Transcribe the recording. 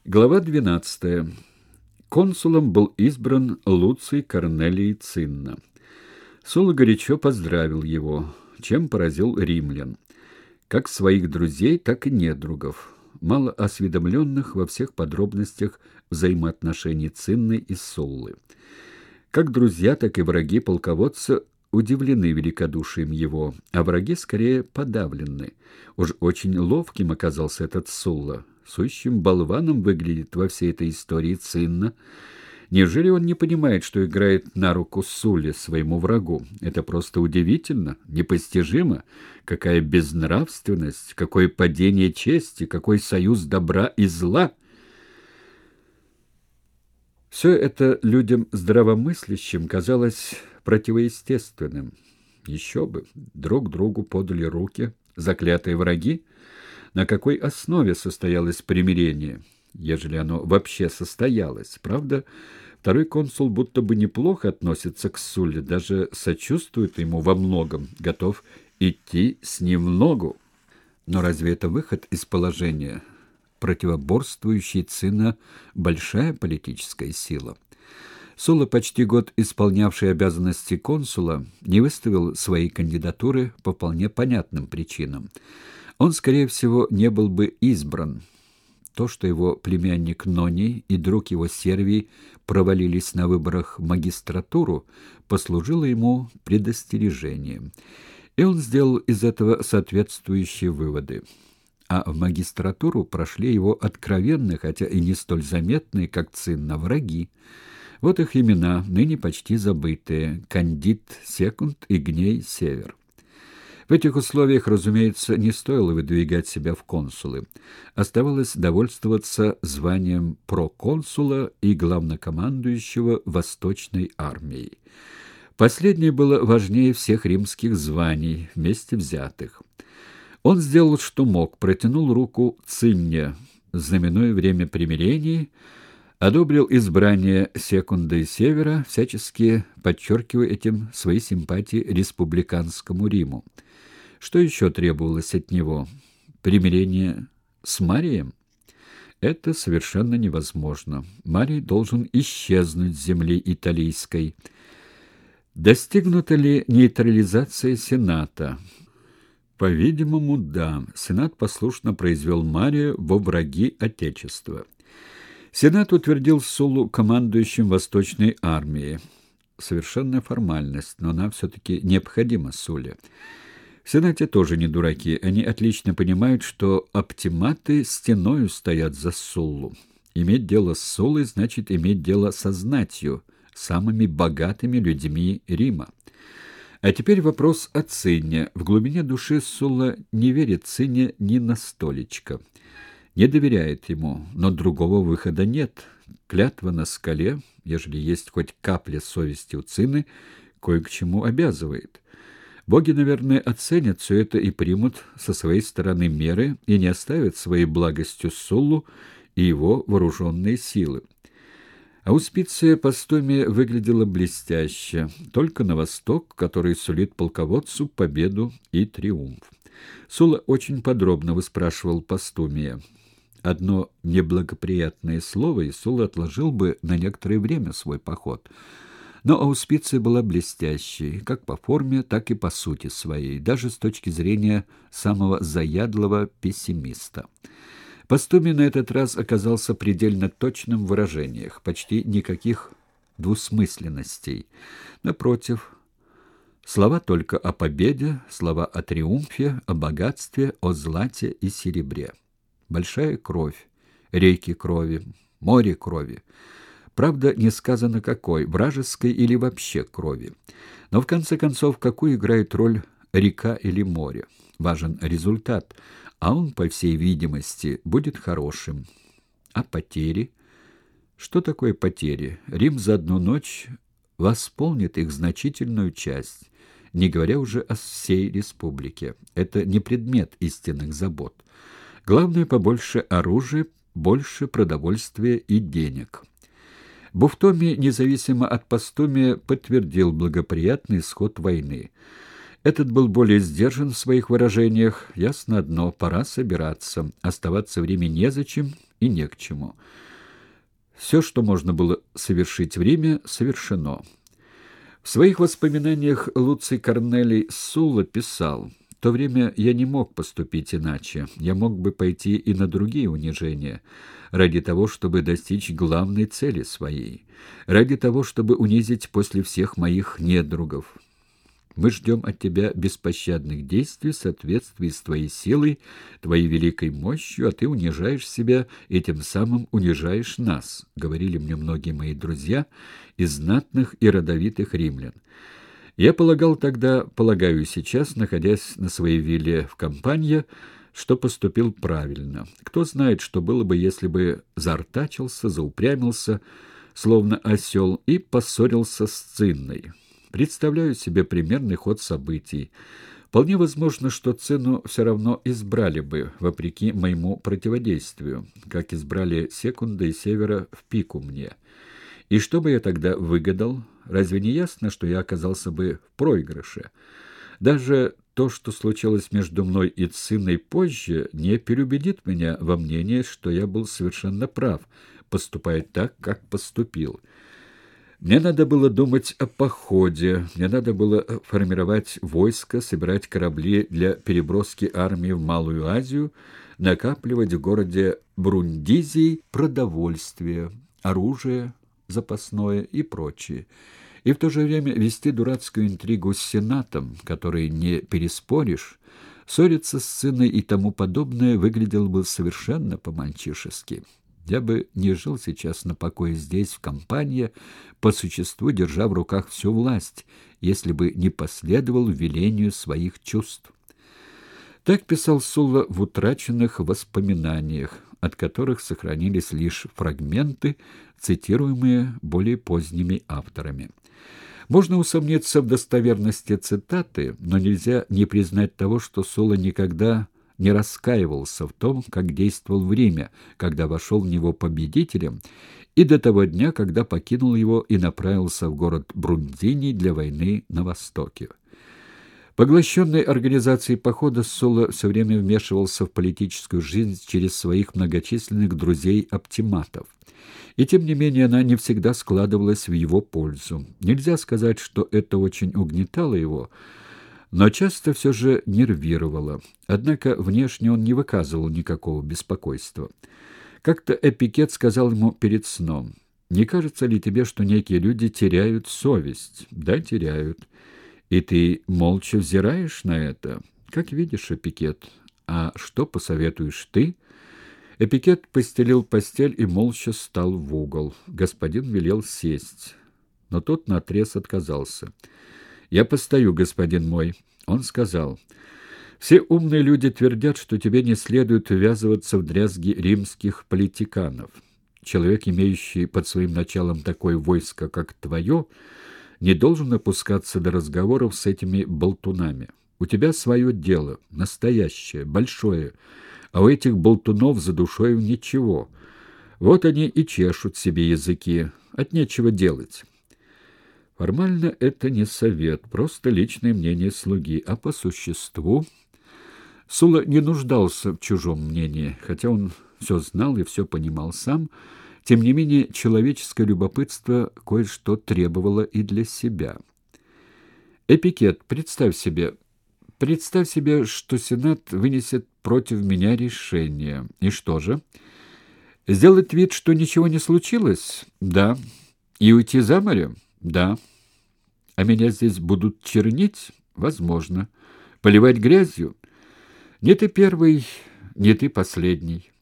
Глава 12. Консулом был избран Луций Корнелий Цинна. Сула горячо поздравил его, чем поразил римлян, как своих друзей, так и недругов, мало осведомленных во всех подробностях взаимоотношений Цинны и Суллы. Как друзья, так и враги полководца удивлены великодушием его, а враги скорее подавлены. Уж очень ловким оказался этот Сулла. Сущим болваном выглядит во всей этой истории Цинна. Неужели он не понимает, что играет на руку Сулле, своему врагу? Это просто удивительно, непостижимо. Какая безнравственность, какое падение чести, какой союз добра и зла! Все это людям здравомыслящим казалось противоестественным. Еще бы, друг другу подали руки заклятые враги. На какой основе состоялось примирение, ежели оно вообще состоялось? Правда, второй консул будто бы неплохо относится к Сулле, даже сочувствует ему во многом, готов идти с ним в ногу. Но разве это выход из положения? Противоборствующий Цинна — большая политическая сила. Сулла, почти год исполнявший обязанности консула, не выставил своей кандидатуры по вполне понятным причинам. Он, скорее всего, не был бы избран. То, что его племянник Ноний и друг его Сервий провалились на выборах в магистратуру, послужило ему предостережением. И он сделал из этого соответствующие выводы. А в магистратуру прошли его откровенные, хотя и не столь заметные, как Цинна, враги. Вот их имена, ныне почти забытые: Кандид Секунд и Гней Север. В этих условиях, разумеется, не стоило выдвигать себя в консулы. Оставалось довольствоваться званием проконсула и главнокомандующего Восточной армией. Последнее было важнее всех римских званий, вместе взятых. Он сделал, что мог, протянул руку Цинне, знаменуя время примирений, одобрил избрание Секунда и Севера, всячески подчеркивая этим свои симпатии республиканскому Риму. Что еще требовалось от него? Примирение с Марием? Это совершенно невозможно. Марий должен исчезнуть с земли италийской. Достигнута ли нейтрализация Сената? По-видимому, да. Сенат послушно произвел Мария во враги Отечества. Сенат утвердил Суллу командующим Восточной армией. Совершенная формальность, но она все-таки необходима Сулле. В Сенате тоже не дураки. Они отлично понимают, что оптиматы стеною стоят за Суллу. Иметь дело с Суллой значит иметь дело со знатью, самыми богатыми людьми Рима. А теперь вопрос о Цинне. В глубине души Сулла не верит Цинне ни на столечко. Не доверяет ему, но другого выхода нет. Клятва на скале, ежели есть хоть капля совести у Цинны, кое к чему обязывает. Боги, наверное, оценят все это и примут со своей стороны меры и не оставят своей благостью Суллу и его вооруженные силы. Ауспиция Постумия выглядела блестяще, только на восток, который сулит полководцу победу и триумф. Сулла очень подробно выспрашивал Постумия. Одно неблагоприятное слово, и Сулла отложил бы на некоторое время свой поход. Но ауспиция была блестящей, как по форме, так и по сути своей, даже с точки зрения самого заядлого пессимиста. Постумий на этот раз оказался предельно точным в выражениях, почти никаких двусмысленностей. Напротив, слова только о победе, слова о триумфе, о богатстве, о злате и серебре. Большая кровь, реки крови, море крови. Правда, не сказано какой, вражеской или вообще крови. Но в конце концов, какую играет роль река или море? Важен результат, а он, по всей видимости, будет хорошим. А потери? Что такое потери? Рим за одну ночь восполнит их значительную часть, не говоря уже о всей республике. Это не предмет истинных забот. Главное, побольше оружия, больше продовольствия и денег. Буфтомий, независимо от Постумия, подтвердил благоприятный исход войны. Этот был более сдержан в своих выражениях. Ясно одно — пора собираться. Оставаться в Риме незачем, и не к чему. Все, что можно было совершить в Риме, совершено. В своих воспоминаниях Луций Корнелий Сулла писал: «В то время я не мог поступить иначе. Я мог бы пойти и на другие унижения, ради того, чтобы достичь главной цели своей, ради того, чтобы унизить после всех моих недругов. Мы ждем от тебя беспощадных действий в соответствии с твоей силой, твоей великой мощью, а ты унижаешь себя и тем самым унижаешь нас», — говорили мне многие мои друзья из знатных и родовитых римлян. Я полагал тогда, полагаю и сейчас, находясь на своей вилле в Кампанье, что поступил правильно. Кто знает, что было бы, если бы заортачился, заупрямился, словно осел, и поссорился с Цинной. Представляю себе примерный ход событий. Вполне возможно, что Цинну все равно избрали бы, вопреки моему противодействию, как избрали Секунда и Севера в пику мне. И что бы я тогда выгадал? Разве не ясно, что я оказался бы в проигрыше? Даже то, что случилось между мной и Цинной позже, не переубедит меня во мнении, что я был совершенно прав, поступая так, как поступил. Мне надо было думать о походе, мне надо было формировать войско, собирать корабли для переброски армии в Малую Азию, накапливать в городе Брундизий продовольствие, оружие запасное и прочее, и в то же время вести дурацкую интригу с Сенатом, который не переспоришь. Ссориться с сыном и тому подобное выглядело бы совершенно по-мальчишески. Я бы не жил сейчас на покое здесь, в Кампанье, по существу держа в руках всю власть, если бы не последовал велению своих чувств. Так писал Сулла в утраченных воспоминаниях, от которых сохранились лишь фрагменты, цитируемые более поздними авторами. Можно усомниться в достоверности цитаты, но нельзя не признать того, что Сулла никогда не раскаивался в том, как действовал в Риме, когда вошел в него победителем, и до того дня, когда покинул его и направился в город Брундизий для войны на Востоке. Поглощенный организацией похода, Сулла все время вмешивался в политическую жизнь через своих многочисленных друзей-оптиматов. И тем не менее она не всегда складывалась в его пользу. Нельзя сказать, что это очень угнетало его, но часто все же нервировало. Однако внешне он не выказывал никакого беспокойства. Как-то Эпикет сказал ему перед сном: «Не кажется ли тебе, что некие люди теряют совесть?» «Да, теряют. И ты молча взираешь на это? Как видишь, Эпикет. А что посоветуешь ты?» Эпикет постелил постель и молча стал в угол. Господин велел сесть, но тот наотрез отказался. «Я постою, господин мой». Он сказал: «Все умные люди твердят, что тебе не следует ввязываться в дрязги римских политиканов. Человек, имеющий под своим началом такое войско, как твое, не должен опускаться до разговоров с этими болтунами. У тебя свое дело, настоящее, большое, а у этих болтунов за душою ничего. Вот они и чешут себе языки, от нечего делать». Формально это не совет, просто личное мнение слуги, а по существу Сулла не нуждался в чужом мнении, хотя он все знал и все понимал сам. Тем не менее, человеческое любопытство кое-что требовало и для себя. «Эпикет, представь себе, что Сенат вынесет против меня решение. И что же? Сделать вид, что ничего не случилось? Да. И уйти за море? Да. А меня здесь будут чернить? Возможно. Поливать грязью? Не ты первый, не ты последний.